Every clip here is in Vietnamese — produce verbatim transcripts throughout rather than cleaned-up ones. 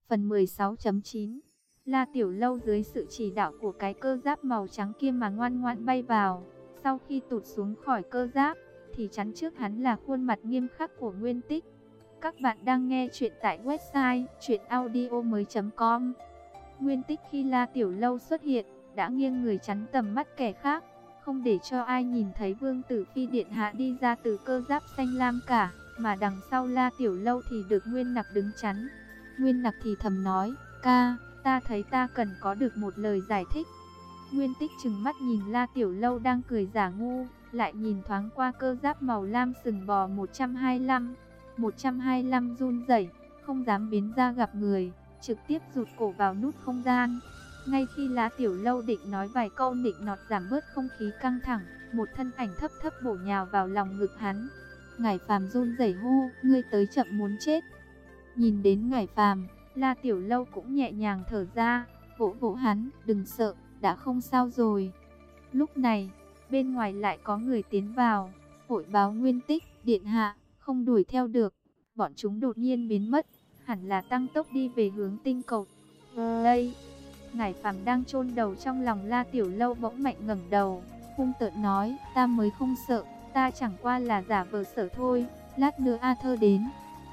Phần mười sáu chấm chín. La Tiểu Lâu dưới sự chỉ đạo của cái cơ giáp màu trắng kia mà ngoan ngoãn bay vào. Sau khi tụt xuống khỏi cơ giáp, thì chắn trước hắn là khuôn mặt nghiêm khắc của Nguyên Tích. Các bạn đang nghe chuyện tại website truyện audio mới chấm com. Nguyên Tích khi La Tiểu Lâu xuất hiện, đã nghiêng người chắn tầm mắt kẻ khác, không để cho ai nhìn thấy Vương Tử Phi điện hạ đi ra từ cơ giáp xanh lam cả, mà đằng sau La Tiểu Lâu thì được Nguyên Nặc đứng chắn. Nguyên Nặc thì thầm nói, ca, ta thấy ta cần có được một lời giải thích. Nguyên Tích trừng mắt nhìn La Tiểu Lâu đang cười giả ngu, lại nhìn thoáng qua cơ giáp màu lam sừng bò một trăm hai mươi lăm. một trăm hai mươi lăm run rẩy, không dám biến ra gặp người, trực tiếp rụt cổ vào nút không gian. Ngay khi La Tiểu Lâu định nói vài câu nịnh nọt giảm bớt không khí căng thẳng, một thân ảnh thấp thấp bổ nhào vào lòng ngực hắn. Ngải Phàm run rẩy hô, ngươi tới chậm muốn chết. Nhìn đến Ngải Phàm, La Tiểu Lâu cũng nhẹ nhàng thở ra, vỗ vỗ hắn, đừng sợ, đã không sao rồi. Lúc này, bên ngoài lại có người tiến vào, hội báo Nguyên Tích, điện hạ, không đuổi theo được, bọn chúng đột nhiên biến mất, hẳn là tăng tốc đi về hướng tinh cầu. Đây, Ngải Phàm đang chôn đầu trong lòng La Tiểu Lâu bỗng mạnh ngẩng đầu, hung tợn nói, ta mới không sợ, ta chẳng qua là giả vờ sợ thôi, lát nữa A Thơ đến,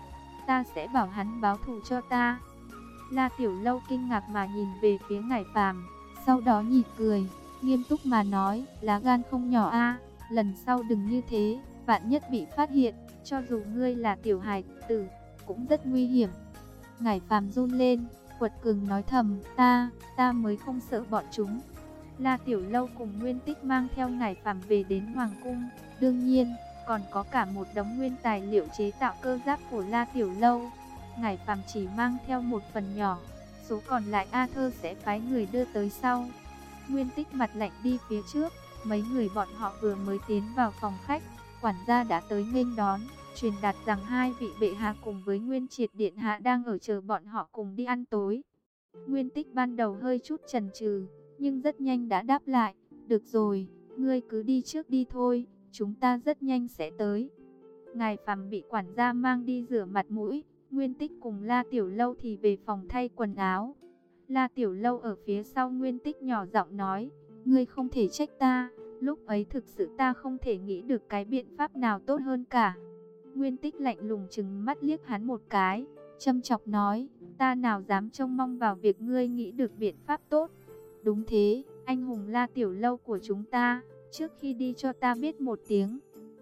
ta sẽ bảo hắn báo thù cho ta. La Tiểu Lâu kinh ngạc mà nhìn về phía Ngải Phàm, sau đó nhịn cười, nghiêm túc mà nói, lá gan không nhỏ a, lần sau đừng như thế, vạn nhất bị phát hiện, cho dù ngươi là tiểu hài tử, cũng rất nguy hiểm. Ngải Phàm run lên, quật cường nói thầm, ta, ta mới không sợ bọn chúng. La Tiểu Lâu cùng Nguyên Tích mang theo Ngải Phàm về đến Hoàng Cung, đương nhiên, còn có cả một đống nguyên tài liệu chế tạo cơ giáp của La Tiểu Lâu. Ngải Phàm chỉ mang theo một phần nhỏ, số còn lại A Thơ sẽ phái người đưa tới sau. Nguyên Tích mặt lạnh đi phía trước, mấy người bọn họ vừa mới tiến vào phòng khách, quản gia đã tới nghênh đón, truyền đạt rằng hai vị bệ hạ cùng với Nguyên Triệt điện hạ đang ở chờ bọn họ cùng đi ăn tối. Nguyên Tích ban đầu hơi chút chần chừ, nhưng rất nhanh đã đáp lại, được rồi, ngươi cứ đi trước đi thôi, chúng ta rất nhanh sẽ tới. Ngải Phàm bị quản gia mang đi rửa mặt mũi, Nguyên Tích cùng La Tiểu Lâu thì về phòng thay quần áo. La Tiểu Lâu ở phía sau Nguyên Tích nhỏ giọng nói, ngươi không thể trách ta, lúc ấy thực sự ta không thể nghĩ được cái biện pháp nào tốt hơn cả. Nguyên Tích lạnh lùng trừng mắt liếc hắn một cái, châm chọc nói, ta nào dám trông mong vào việc ngươi nghĩ được biện pháp tốt. Đúng thế, anh hùng La Tiểu Lâu của chúng ta, trước khi đi cho ta biết một tiếng.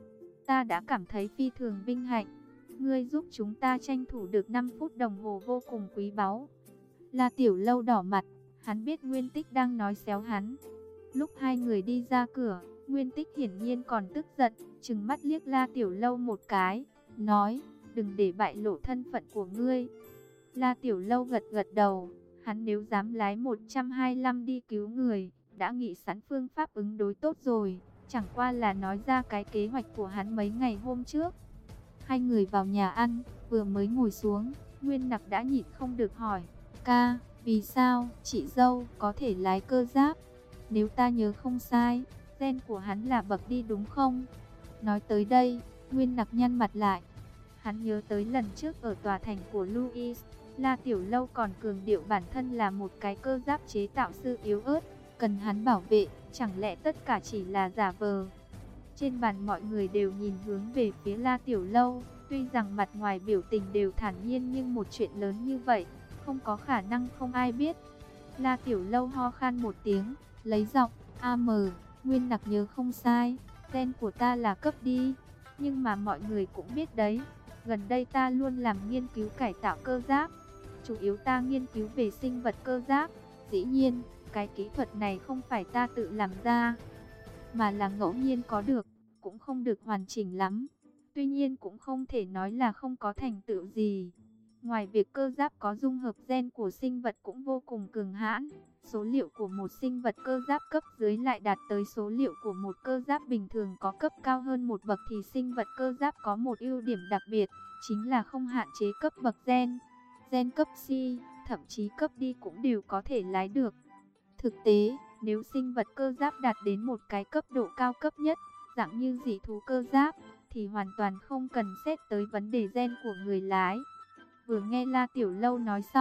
Ta đã cảm thấy phi thường vinh hạnh, ngươi giúp chúng ta tranh thủ được năm phút đồng hồ vô cùng quý báu. La Tiểu Lâu đỏ mặt, hắn biết Nguyên Tích đang nói xéo hắn. Lúc hai người đi ra cửa, Nguyên Tích hiển nhiên còn tức giận, trừng mắt liếc La Tiểu Lâu một cái, nói, đừng để bại lộ thân phận của ngươi. La Tiểu Lâu gật gật đầu, hắn nếu dám lái một trăm hai mươi lăm đi cứu người, đã nghĩ sẵn phương pháp ứng đối tốt rồi, chẳng qua là nói ra cái kế hoạch của hắn mấy ngày hôm trước. Hai người vào nhà ăn, vừa mới ngồi xuống, Nguyên Nặc đã nhịn không được hỏi, ca, vì sao chị dâu có thể lái cơ giáp? Nếu ta nhớ không sai, gen của hắn là bậc đi đúng không? Nói tới đây, Nguyên Nặc nhăn mặt lại. Hắn nhớ tới lần trước ở tòa thành của Louis, La Tiểu Lâu còn cường điệu bản thân là một cái cơ giáp chế tạo sư yếu ớt, cần hắn bảo vệ, chẳng lẽ tất cả chỉ là giả vờ? Trên bàn mọi người đều nhìn hướng về phía La Tiểu Lâu, tuy rằng mặt ngoài biểu tình đều thản nhiên nhưng một chuyện lớn như vậy, không có khả năng không ai biết. La Tiểu Lâu ho khan một tiếng, lấy giọng, a em, Nguyên Nặc nhớ không sai, gen của ta là cấp đi, nhưng mà mọi người cũng biết đấy, gần đây ta luôn làm nghiên cứu cải tạo cơ giáp, chủ yếu ta nghiên cứu về sinh vật cơ giáp, dĩ nhiên, cái kỹ thuật này không phải ta tự làm ra, mà là ngẫu nhiên có được, cũng không được hoàn chỉnh lắm, tuy nhiên cũng không thể nói là không có thành tựu gì. Ngoài việc cơ giáp có dung hợp gen của sinh vật cũng vô cùng cường hãn, số liệu của một sinh vật cơ giáp cấp dưới lại đạt tới số liệu của một cơ giáp bình thường có cấp cao hơn một bậc, thì sinh vật cơ giáp có một ưu điểm đặc biệt, chính là không hạn chế cấp bậc gen. Gen cấp C, thậm chí cấp D cũng đều có thể lái được. Thực tế, nếu sinh vật cơ giáp đạt đến một cái cấp độ cao cấp nhất, dạng như dị thú cơ giáp, thì hoàn toàn không cần xét tới vấn đề gen của người lái. Vừa nghe La Tiểu Lâu nói xong,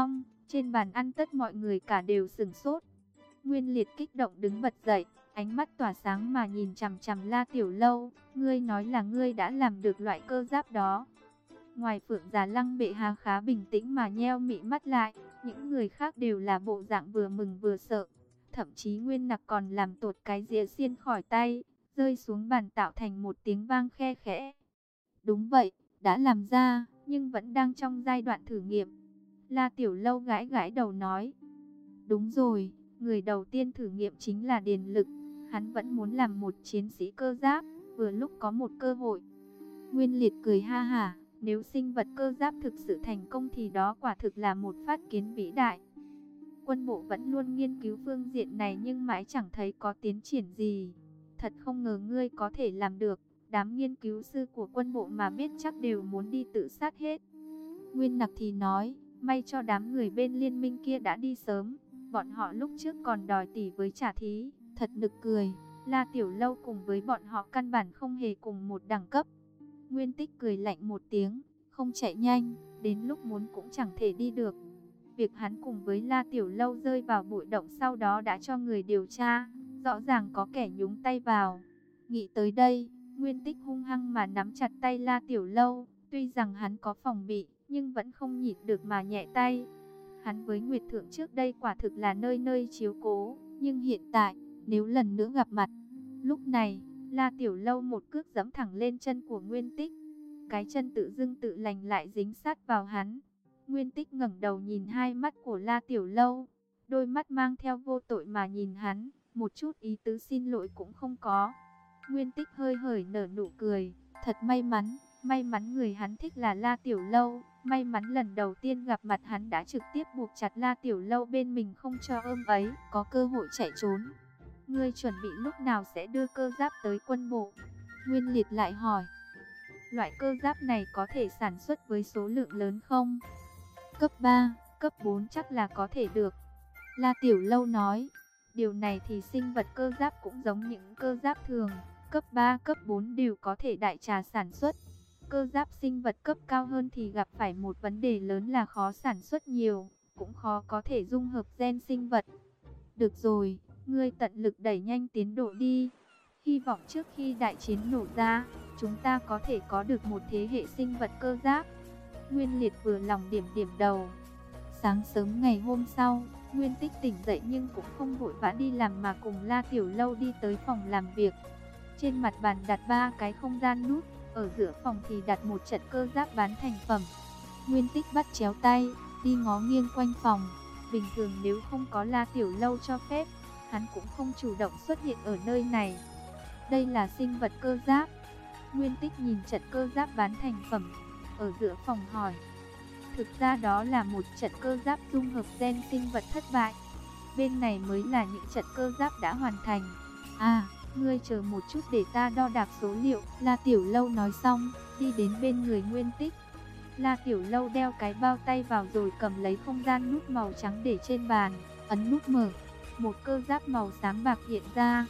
Trên bàn ăn tất mọi người cả đều sửng sốt. Nguyên Liệt kích động đứng bật dậy, ánh mắt tỏa sáng mà nhìn chằm chằm La Tiểu Lâu. Ngươi nói là ngươi đã làm được loại cơ giáp đó? Ngoài Phượng Già Lăng bệ hạ khá bình tĩnh mà nheo mị mắt lại, những người khác đều là bộ dạng vừa mừng vừa sợ. Thậm chí Nguyên Nặc còn làm tột cái dĩa xiên khỏi tay, rơi xuống bàn tạo thành một tiếng vang khe khẽ. Đúng vậy, đã làm ra, nhưng vẫn đang trong giai đoạn thử nghiệm. La Tiểu Lâu gãi gãi đầu nói. Đúng rồi, người đầu tiên thử nghiệm chính là Điền Lực. Hắn vẫn muốn làm một chiến sĩ cơ giáp, vừa lúc có một cơ hội. Nguyên Liệt cười ha hả, nếu sinh vật cơ giáp thực sự thành công thì đó quả thực là một phát kiến vĩ đại. Quân bộ vẫn luôn nghiên cứu phương diện này nhưng mãi chẳng thấy có tiến triển gì. Thật không ngờ ngươi có thể làm được. Đám nghiên cứu sư của quân bộ mà biết chắc đều muốn đi tự sát hết. Nguyên Nặc thì nói, may cho đám người bên liên minh kia đã đi sớm. Bọn họ lúc trước còn đòi tỷ với trả thí. Thật nực cười, La Tiểu Lâu cùng với bọn họ căn bản không hề cùng một đẳng cấp. Nguyên Tích cười lạnh một tiếng, không chạy nhanh, đến lúc muốn cũng chẳng thể đi được. Việc hắn cùng với La Tiểu Lâu rơi vào bụi động sau đó đã cho người điều tra, rõ ràng có kẻ nhúng tay vào. Nghĩ tới đây, Nguyên Tích hung hăng mà nắm chặt tay La Tiểu Lâu, tuy rằng hắn có phòng bị, nhưng vẫn không nhịn được mà nhẹ tay. Hắn với Nguyệt Thượng trước đây quả thực là nơi nơi chiếu cố, nhưng hiện tại, nếu lần nữa gặp mặt, lúc này, La Tiểu Lâu một cước giẫm thẳng lên chân của Nguyên Tích. Cái chân tự dưng tự lành lại dính sát vào hắn. Nguyên Tích ngẩng đầu nhìn hai mắt của La Tiểu Lâu, đôi mắt mang theo vô tội mà nhìn hắn, một chút ý tứ xin lỗi cũng không có. Nguyên Tích hơi hởi nở nụ cười, thật may mắn, may mắn người hắn thích là La Tiểu Lâu, may mắn lần đầu tiên gặp mặt hắn đã trực tiếp buộc chặt La Tiểu Lâu bên mình không cho ôm ấy, có cơ hội chạy trốn. Ngươi chuẩn bị lúc nào sẽ đưa cơ giáp tới quân bộ? Nguyên Liệt lại hỏi. Loại cơ giáp này có thể sản xuất với số lượng lớn không? Cấp ba, cấp bốn chắc là có thể được. La Tiểu Lâu nói. Điều này thì sinh vật cơ giáp cũng giống những cơ giáp thường. Cấp ba, cấp bốn đều có thể đại trà sản xuất. Cơ giáp sinh vật cấp cao hơn thì gặp phải một vấn đề lớn là khó sản xuất nhiều, cũng khó có thể dung hợp gen sinh vật. Được rồi, ngươi tận lực đẩy nhanh tiến độ đi. Hy vọng trước khi đại chiến nổ ra, chúng ta có thể có được một thế hệ sinh vật cơ giáp. Nguyên Liệt vừa lòng điểm điểm đầu. Sáng sớm ngày hôm sau, Nguyên Tích tỉnh dậy nhưng cũng không vội vã đi làm mà cùng La Tiểu Lâu đi tới phòng làm việc. Trên mặt bàn đặt ba cái không gian nút, ở giữa phòng thì đặt một trận cơ giáp bán thành phẩm. Nguyên Tích bắt chéo tay, đi ngó nghiêng quanh phòng. Bình thường nếu không có La Tiểu Lâu cho phép, hắn cũng không chủ động xuất hiện ở nơi này. Đây là sinh vật cơ giáp. Nguyên Tích nhìn trận cơ giáp bán thành phẩm, ở giữa phòng hỏi. Thực ra đó là một trận cơ giáp dung hợp gen sinh vật thất bại. Bên này mới là những trận cơ giáp đã hoàn thành. À, ngươi chờ một chút để ta đo đạc số liệu. La Tiểu Lâu nói xong, đi đến bên người Nguyên Tích. La Tiểu Lâu đeo cái bao tay vào rồi cầm lấy không gian nút màu trắng để trên bàn, ấn nút mở. Một cơ giáp màu xám bạc hiện ra.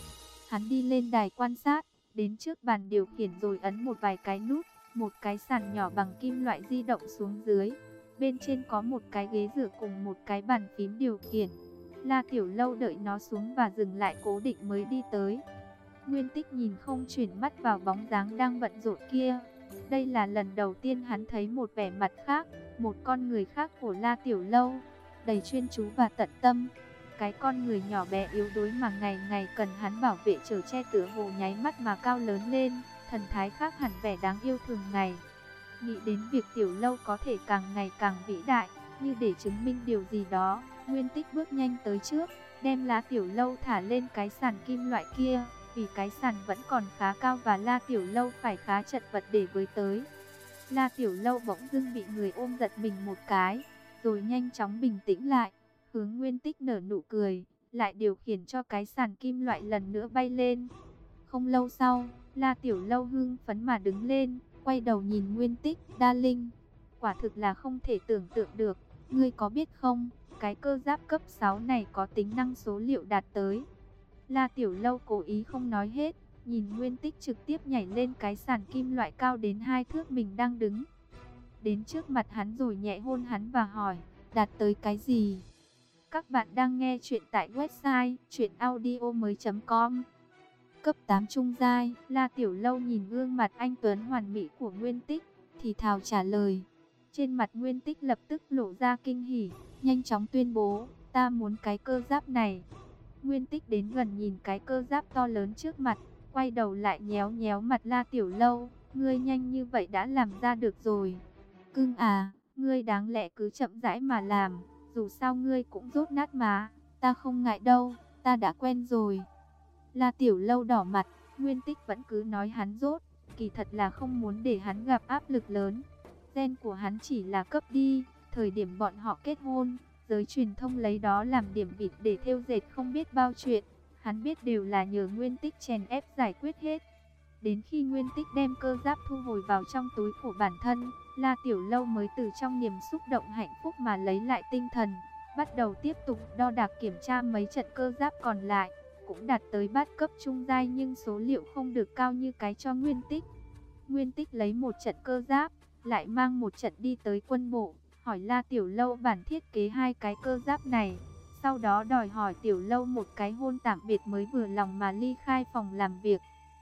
Hắn đi lên đài quan sát, đến trước bàn điều khiển rồi ấn một vài cái nút. Một cái sàn nhỏ bằng kim loại di động xuống dưới. Bên trên có một cái ghế dựa cùng một cái bàn phím điều khiển. La Tiểu Lâu đợi nó xuống và dừng lại cố định mới đi tới. Nguyên Tích nhìn không chuyển mắt vào bóng dáng đang bận rộn kia. Đây là lần đầu tiên hắn thấy một vẻ mặt khác, một con người khác của La Tiểu Lâu, đầy chuyên chú và tận tâm. Cái con người nhỏ bé yếu đuối mà ngày ngày cần hắn bảo vệ chở che tựa hồ nháy mắt mà cao lớn lên, thần thái khác hẳn vẻ đáng yêu thường ngày. Nghĩ đến việc Tiểu Lâu có thể càng ngày càng vĩ đại, như để chứng minh điều gì đó, Nguyên Tích bước nhanh tới trước, đem La Tiểu Lâu thả lên cái sàn kim loại kia. Vì cái sàn vẫn còn khá cao và La Tiểu Lâu phải khá chật vật để với tới. La Tiểu Lâu bỗng dưng bị người ôm giật mình một cái, rồi nhanh chóng bình tĩnh lại, hướng Nguyên Tích nở nụ cười, lại điều khiển cho cái sàn kim loại lần nữa bay lên. Không lâu sau, La Tiểu Lâu hưng phấn mà đứng lên, quay đầu nhìn Nguyên Tích. Đa Linh, quả thực là không thể tưởng tượng được, ngươi có biết không, cái cơ giáp cấp sáu này có tính năng số liệu đạt tới. La Tiểu Lâu cố ý không nói hết, nhìn Nguyên Tích trực tiếp nhảy lên cái sàn kim loại cao đến hai thước mình đang đứng. Đến trước mặt hắn rồi nhẹ hôn hắn và hỏi, Đạt tới cái gì? Các bạn đang nghe chuyện tại website truyện audio mới chấm com. Cấp tám trung giai. La Tiểu Lâu nhìn gương mặt anh tuấn hoàn mỹ của Nguyên Tích, thì thào trả lời. Trên mặt Nguyên Tích lập tức lộ ra kinh hỉ, nhanh chóng tuyên bố, ta muốn cái cơ giáp này. Nguyên Tích đến gần nhìn cái cơ giáp to lớn trước mặt, quay đầu lại nhéo nhéo mặt La Tiểu Lâu, ngươi nhanh như vậy đã làm ra được rồi. Cưng à, ngươi đáng lẽ cứ chậm rãi mà làm, dù sao ngươi cũng dốt nát mà, ta không ngại đâu, ta đã quen rồi. La Tiểu Lâu đỏ mặt, Nguyên Tích vẫn cứ nói hắn dốt, kỳ thật là không muốn để hắn gặp áp lực lớn. Gen của hắn chỉ là cấp đi, thời điểm bọn họ kết hôn, giới truyền thông lấy đó làm điểm vịt để thêu dệt không biết bao chuyện. Hắn biết đều là nhờ Nguyên Tích chèn ép giải quyết hết. Đến khi Nguyên Tích đem cơ giáp thu hồi vào trong túi của bản thân, La Tiểu Lâu mới từ trong niềm xúc động hạnh phúc mà lấy lại tinh thần, bắt đầu tiếp tục đo đạc kiểm tra mấy trận cơ giáp còn lại, cũng đạt tới bát cấp trung giai nhưng số liệu không được cao như cái cho Nguyên Tích. Nguyên Tích lấy một trận cơ giáp, lại mang một trận đi tới quân bộ, hỏi La Tiểu Lâu bản thiết kế hai cái cơ giáp này. Sau đó đòi hỏi Tiểu Lâu một cái hôn tạm biệt mới vừa lòng mà ly khai phòng làm việc.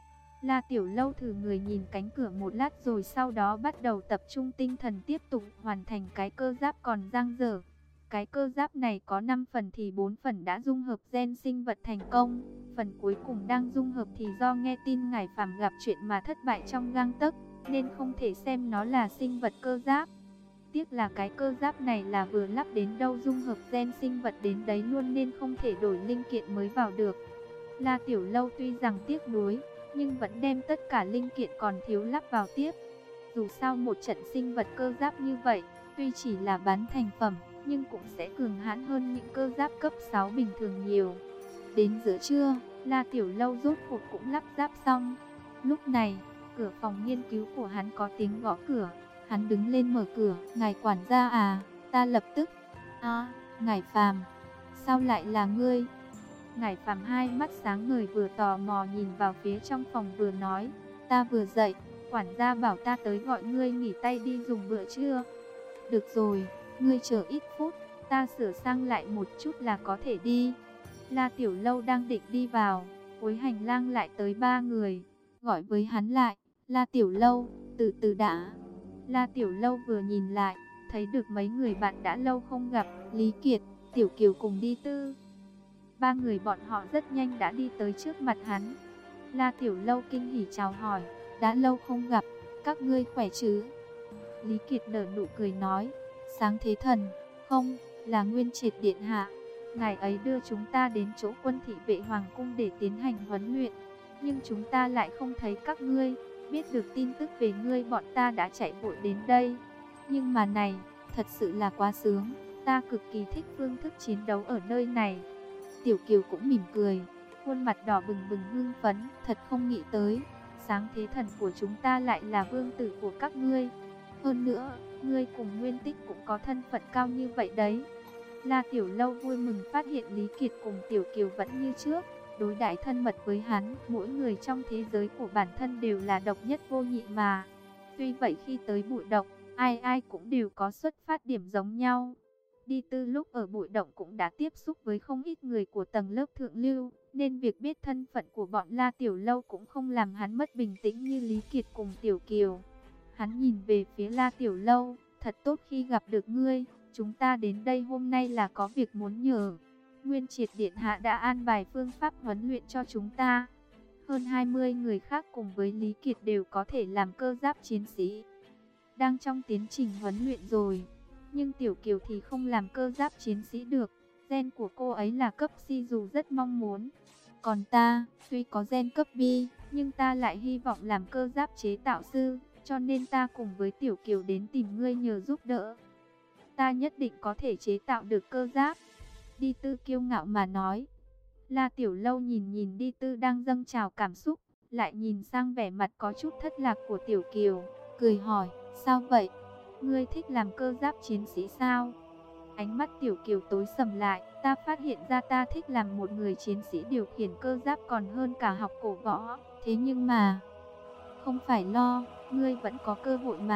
La Tiểu Lâu thử người nhìn cánh cửa một lát rồi sau đó bắt đầu tập trung tinh thần tiếp tục hoàn thành cái cơ giáp còn dang dở. Cái cơ giáp này có năm phần thì bốn phần đã dung hợp gen sinh vật thành công. Phần cuối cùng đang dung hợp thì do nghe tin Ngải Phàm gặp chuyện mà thất bại trong gang tấc, nên không thể xem nó là sinh vật cơ giáp. Tiếc là cái cơ giáp này là vừa lắp đến đâu dung hợp gen sinh vật đến đấy luôn nên không thể đổi linh kiện mới vào được. La Tiểu Lâu tuy rằng tiếc nuối, nhưng vẫn đem tất cả linh kiện còn thiếu lắp vào tiếp. Dù sao một trận sinh vật cơ giáp như vậy, tuy chỉ là bán thành phẩm, nhưng cũng sẽ cường hãn hơn những cơ giáp cấp sáu bình thường nhiều. Đến giữa trưa, La Tiểu Lâu rốt cuộc cũng lắp ráp xong. Lúc này, cửa phòng nghiên cứu của hắn có tiếng gõ cửa. Hắn đứng lên mở cửa, ngài quản gia à, ta lập tức. À, Ngải Phàm, sao lại là ngươi? Ngải Phàm hai mắt sáng ngời vừa tò mò nhìn vào phía trong phòng vừa nói, ta vừa dậy, quản gia bảo ta tới gọi ngươi nghỉ tay đi dùng bữa trưa. Được rồi, ngươi chờ ít phút, ta sửa sang lại một chút là có thể đi. La Tiểu Lâu đang định đi vào, cuối hành lang lại tới ba người, gọi với hắn lại, La Tiểu Lâu, từ từ đã. La Tiểu Lâu vừa nhìn lại, thấy được mấy người bạn đã lâu không gặp, Lý Kiệt, Tiểu Kiều cùng Đi Tư. Ba người bọn họ rất nhanh đã đi tới trước mặt hắn. La Tiểu Lâu kinh hỉ chào hỏi, đã lâu không gặp, các ngươi khỏe chứ? Lý Kiệt nở nụ cười nói, Sáng Thế Thần, không, là Nguyên Triệt điện hạ. Ngài ấy đưa chúng ta đến chỗ quân thị vệ hoàng cung để tiến hành huấn luyện, nhưng chúng ta lại không thấy các ngươi. Biết được tin tức về ngươi bọn ta đã chạy vội đến đây. Nhưng mà này, thật sự là quá sướng, ta cực kỳ thích phương thức chiến đấu ở nơi này. Tiểu Kiều cũng mỉm cười, khuôn mặt đỏ bừng bừng hưng phấn, thật không nghĩ tới, Sáng Thế Thần của chúng ta lại là vương tử của các ngươi. Hơn nữa, ngươi cùng Nguyên Tích cũng có thân phận cao như vậy đấy. La Tiểu Lâu vui mừng phát hiện Lý Kiệt cùng Tiểu Kiều vẫn như trước, đối đãi thân mật với hắn, mỗi người trong thế giới của bản thân đều là độc nhất vô nhị mà. Tuy vậy khi tới bụi động, ai ai cũng đều có xuất phát điểm giống nhau. Đi Tư lúc ở bụi động cũng đã tiếp xúc với không ít người của tầng lớp thượng lưu, nên việc biết thân phận của bọn La Tiểu Lâu cũng không làm hắn mất bình tĩnh như Lý Kiệt cùng Tiểu Kiều. Hắn nhìn về phía La Tiểu Lâu, thật tốt khi gặp được ngươi, chúng ta đến đây hôm nay là có việc muốn nhờ. Nguyên Triệt điện hạ đã an bài phương pháp huấn luyện cho chúng ta. Hơn hai mươi người khác cùng với Lý Kiệt đều có thể làm cơ giáp chiến sĩ. Đang trong tiến trình huấn luyện rồi, nhưng Tiểu Kiều thì không làm cơ giáp chiến sĩ được. Gen của cô ấy là cấp C dù rất mong muốn. Còn ta, tuy có gen cấp B, nhưng ta lại hy vọng làm cơ giáp chế tạo sư, cho nên ta cùng với Tiểu Kiều đến tìm ngươi nhờ giúp đỡ. Ta nhất định có thể chế tạo được cơ giáp. Đi Tư kiêu ngạo mà nói. La Tiểu Lâu nhìn nhìn Đi Tư đang dâng trào cảm xúc, lại nhìn sang vẻ mặt có chút thất lạc của Tiểu Kiều, cười hỏi, sao vậy? Ngươi thích làm cơ giáp chiến sĩ sao? Ánh mắt Tiểu Kiều tối sầm lại, ta phát hiện ra ta thích làm một người chiến sĩ điều khiển cơ giáp còn hơn cả học cổ võ. Thế nhưng mà, không phải lo, ngươi vẫn có cơ hội mà.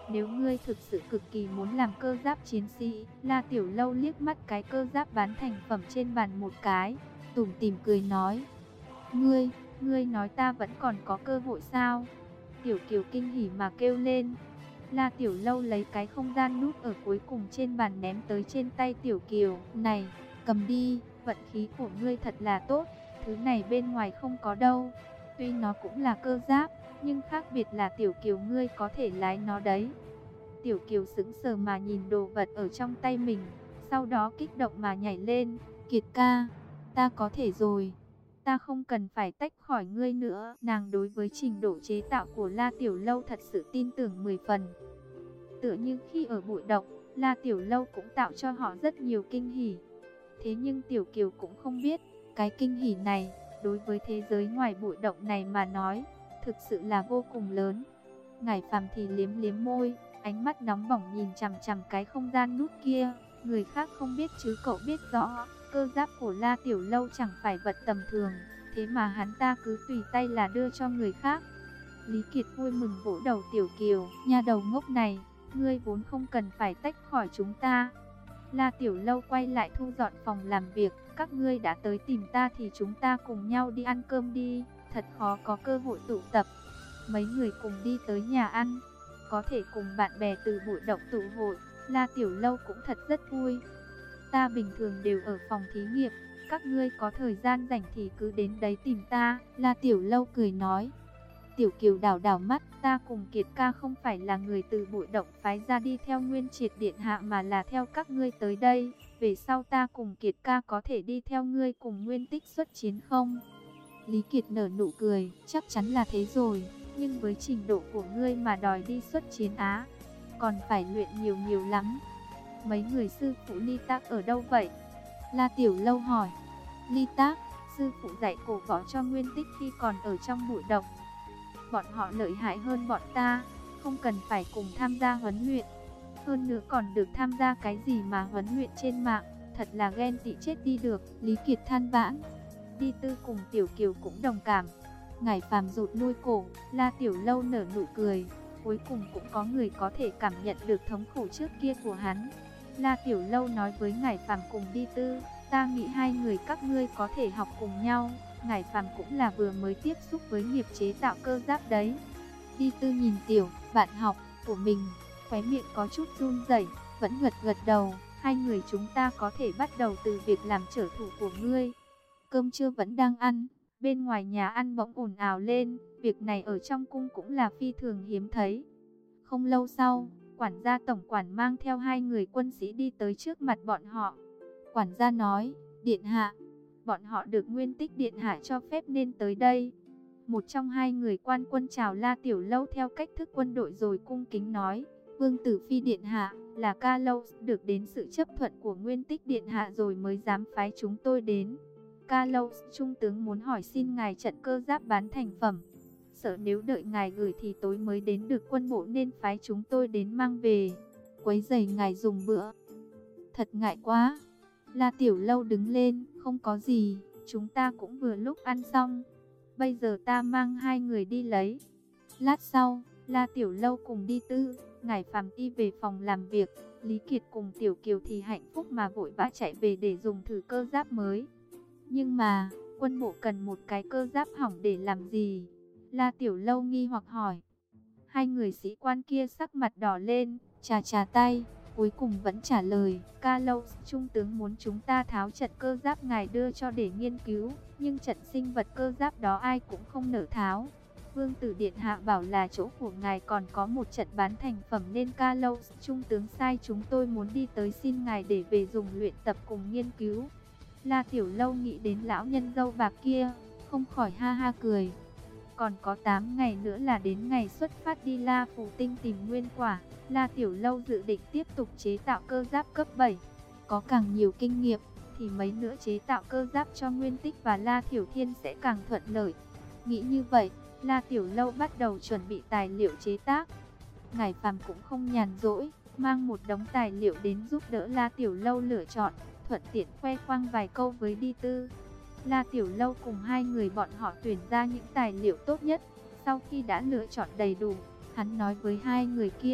Nếu ngươi thực sự cực kỳ muốn làm cơ giáp chiến sĩ, La Tiểu Lâu liếc mắt cái cơ giáp bán thành phẩm trên bàn một cái, tủm tỉm cười nói. Ngươi, ngươi nói ta vẫn còn có cơ hội sao? Tiểu Kiều kinh hỉ mà kêu lên. La Tiểu Lâu lấy cái không gian nút ở cuối cùng trên bàn ném tới trên tay Tiểu Kiều. Này, cầm đi, vận khí của ngươi thật là tốt, thứ này bên ngoài không có đâu. Tuy nó cũng là cơ giáp, nhưng khác biệt là Tiểu Kiều ngươi có thể lái nó đấy. Tiểu Kiều sững sờ mà nhìn đồ vật ở trong tay mình, sau đó kích động mà nhảy lên. Kiệt ca, ta có thể rồi. Ta không cần phải tách khỏi ngươi nữa. Nàng đối với trình độ chế tạo của La Tiểu Lâu thật sự tin tưởng mười phần. Tựa như khi ở bụi động, La Tiểu Lâu cũng tạo cho họ rất nhiều kinh hỉ. Thế nhưng Tiểu Kiều cũng không biết, cái kinh hỉ này, đối với thế giới ngoài bụi động này mà nói, thực sự là vô cùng lớn. Ngải Phàm thì liếm liếm môi, ánh mắt nóng bỏng nhìn chằm chằm cái không gian nút kia. Người khác không biết chứ cậu biết rõ, cơ giáp của La Tiểu Lâu chẳng phải vật tầm thường, thế mà hắn ta cứ tùy tay là đưa cho người khác. Lý Kiệt vui mừng vỗ đầu Tiểu Kiều, nha đầu ngốc này, ngươi vốn không cần phải tách khỏi chúng ta. La Tiểu Lâu quay lại thu dọn phòng làm việc, các ngươi đã tới tìm ta thì chúng ta cùng nhau đi ăn cơm đi, thật khó có cơ hội tụ tập. Mấy người cùng đi tới nhà ăn, có thể cùng bạn bè từ bụi động tụ hội, La Tiểu Lâu cũng thật rất vui. Ta bình thường đều ở phòng thí nghiệm, các ngươi có thời gian rảnh thì cứ đến đấy tìm ta, La Tiểu Lâu cười nói. Tiểu Kiều đảo đảo mắt, ta cùng Kiệt ca không phải là người từ bụi động phái ra đi theo Nguyên Triệt điện hạ mà là theo các ngươi tới đây. Về sau ta cùng Kiệt ca có thể đi theo ngươi cùng Nguyên Tích xuất chiến không? Lý Kiệt nở nụ cười, chắc chắn là thế rồi, nhưng với trình độ của ngươi mà đòi đi xuất chiến Á, còn phải luyện nhiều nhiều lắm. Mấy người sư phụ Ly Tác ở đâu vậy? La Tiểu Lâu hỏi. Ly Tác, sư phụ dạy cổ võ cho Nguyên Tích khi còn ở trong bụi động. Bọn họ lợi hại hơn bọn ta, không cần phải cùng tham gia huấn luyện. Hơn nữa còn được tham gia cái gì mà huấn luyện trên mạng, thật là ghen tị chết đi được. Lý Kiệt than vãn. Đi Tư cùng Tiểu Kiều cũng đồng cảm. Ngải Phàm rụt lui cổ, La Tiểu Lâu nở nụ cười. Cuối cùng cũng có người có thể cảm nhận được thống khổ trước kia của hắn. La Tiểu Lâu nói với Ngải Phàm cùng Đi Tư, ta nghĩ hai người các ngươi có thể học cùng nhau. Ngải Phàm cũng là vừa mới tiếp xúc với nghiệp chế tạo cơ giáp đấy. Đi Tư nhìn Tiểu bạn học của mình, khóe miệng có chút run rẩy, vẫn gật gật đầu. Hai người chúng ta có thể bắt đầu từ việc làm trở thủ của ngươi. Cơm trưa vẫn đang ăn, bên ngoài nhà ăn bỗng ồn ào lên. Việc này ở trong cung cũng là phi thường hiếm thấy. Không lâu sau, quản gia tổng quản mang theo hai người quân sĩ đi tới trước mặt bọn họ. Quản gia nói, điện hạ, bọn họ được Nguyên Tích điện hạ cho phép nên tới đây. Một trong hai người quan quân chào La Tiểu Lâu theo cách thức quân đội rồi cung kính nói, Vương Tử Phi điện hạ, là Ca Lâu được đến sự chấp thuận của Nguyên Tích điện hạ rồi mới dám phái chúng tôi đến. Ca Lâu, trung tướng muốn hỏi xin ngài trận cơ giáp bán thành phẩm. Sợ nếu đợi ngài gửi thì tối mới đến được quân bộ nên phái chúng tôi đến mang về, quấy rầy ngài dùng bữa. Thật ngại quá. La Tiểu Lâu đứng lên, không có gì, chúng ta cũng vừa lúc ăn xong. Bây giờ ta mang hai người đi lấy. Lát sau, La Tiểu Lâu cùng Đi Tư, Ngải Phàm đi về phòng làm việc. Lý Kiệt cùng Tiểu Kiều thì hạnh phúc mà vội vã chạy về để dùng thử cơ giáp mới. Nhưng mà, quân bộ cần một cái cơ giáp hỏng để làm gì? La Tiểu Lâu nghi hoặc hỏi. Hai người sĩ quan kia sắc mặt đỏ lên, chà chà tay, cuối cùng vẫn trả lời. Ca Lâu, trung tướng muốn chúng ta tháo trận cơ giáp ngài đưa cho để nghiên cứu, nhưng trận sinh vật cơ giáp đó ai cũng không nỡ tháo. Vương tử điện hạ bảo là chỗ của ngài còn có một trận bán thành phẩm nên Ca Lâu, trung tướng sai chúng tôi muốn đi tới xin ngài để về dùng luyện tập cùng nghiên cứu. La Tiểu Lâu nghĩ đến lão nhân râu bạc kia, không khỏi ha ha cười. Còn có tám ngày nữa là đến ngày xuất phát đi La Phù Tinh tìm nguyên quả. La Tiểu Lâu dự định tiếp tục chế tạo cơ giáp cấp bảy. Có càng nhiều kinh nghiệm, thì mấy nữa chế tạo cơ giáp cho Nguyên Tích và La Thiểu Thiên sẽ càng thuận lợi. Nghĩ như vậy, La Tiểu Lâu bắt đầu chuẩn bị tài liệu chế tác. Ngải Phàm cũng không nhàn rỗi, mang một đống tài liệu đến giúp đỡ La Tiểu Lâu lựa chọn, thuận tiện khoe khoang vài câu với Đi Tư. La Tiểu Lâu cùng hai người bọn họ tuyển ra những tài liệu tốt nhất. Sau khi đã lựa chọn đầy đủ, hắn nói với hai người kia,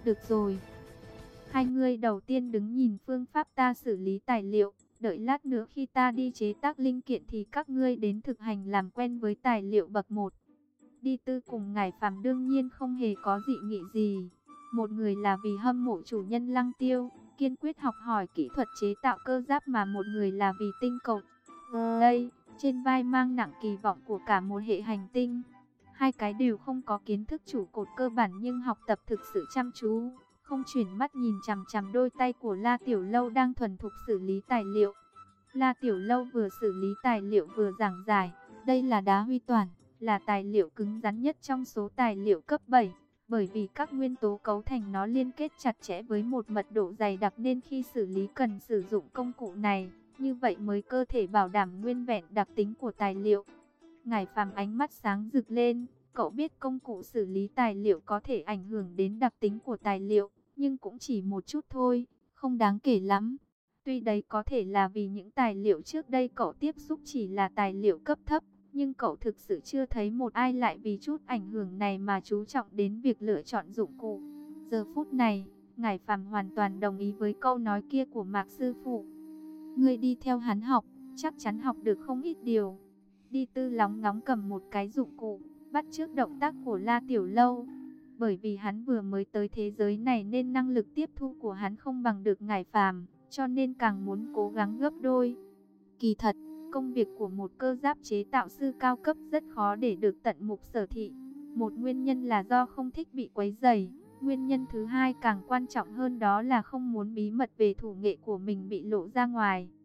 Được rồi, hai người đầu tiên đứng nhìn phương pháp ta xử lý tài liệu, đợi lát nữa khi ta đi chế tác linh kiện thì các ngươi đến thực hành làm quen với tài liệu bậc một. Đi Tư cùng Ngải Phàm đương nhiên không hề có dị nghị gì. Một người là vì hâm mộ chủ nhân Lăng Tiêu, kiên quyết học hỏi kỹ thuật chế tạo cơ giáp, mà một người là vì tinh cầu đây, trên vai mang nặng kỳ vọng của cả một hệ hành tinh. Hai cái đều không có kiến thức trụ cột cơ bản nhưng học tập thực sự chăm chú, không chuyển mắt nhìn chằm chằm đôi tay của La Tiểu Lâu đang thuần thục xử lý tài liệu. La Tiểu Lâu vừa xử lý tài liệu vừa giảng giải, đây là đá huy toàn, là tài liệu cứng rắn nhất trong số tài liệu cấp bảy. Bởi vì các nguyên tố cấu thành nó liên kết chặt chẽ với một mật độ dày đặc nên khi xử lý cần sử dụng công cụ này, như vậy mới cơ thể bảo đảm nguyên vẹn đặc tính của tài liệu. Ngải Phàm ánh mắt sáng rực lên, cậu biết công cụ xử lý tài liệu có thể ảnh hưởng đến đặc tính của tài liệu, nhưng cũng chỉ một chút thôi, không đáng kể lắm. Tuy đấy có thể là vì những tài liệu trước đây cậu tiếp xúc chỉ là tài liệu cấp thấp, nhưng cậu thực sự chưa thấy một ai lại vì chút ảnh hưởng này mà chú trọng đến việc lựa chọn dụng cụ. Giờ phút này, Ngải Phàm hoàn toàn đồng ý với câu nói kia của Mạc sư phụ. Ngươi đi theo hắn học, chắc chắn học được không ít điều. Đi Tư lóng ngóng cầm một cái dụng cụ, bắt chước động tác của La Tiểu Lâu. Bởi vì hắn vừa mới tới thế giới này nên năng lực tiếp thu của hắn không bằng được Ngải Phàm, cho nên càng muốn cố gắng gấp đôi. Kỳ thật, công việc của một cơ giáp chế tạo sư cao cấp rất khó để được tận mục sở thị. Một nguyên nhân là do không thích bị quấy rầy. Nguyên nhân thứ hai càng quan trọng hơn đó là không muốn bí mật về thủ nghệ của mình bị lộ ra ngoài.